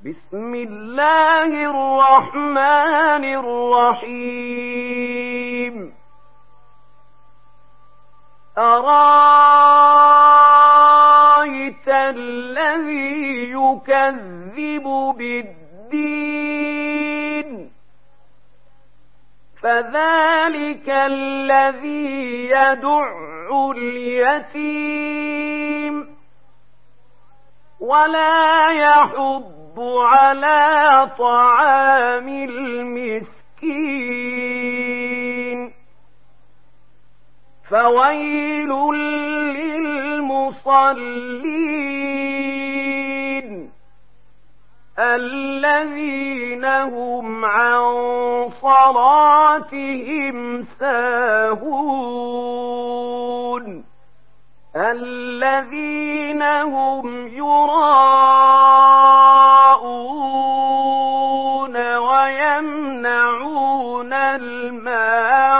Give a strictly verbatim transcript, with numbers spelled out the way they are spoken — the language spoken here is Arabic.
بسم الله الرحمن الرحيم أرأيت الذي يكذب بالدين فذلك الذي يدع اليتيم ولا يحض على طعام المسكين فويل للمصلين الذين هم عن صلاتهم ساهون الذين هم يراءون ويمنعون الماء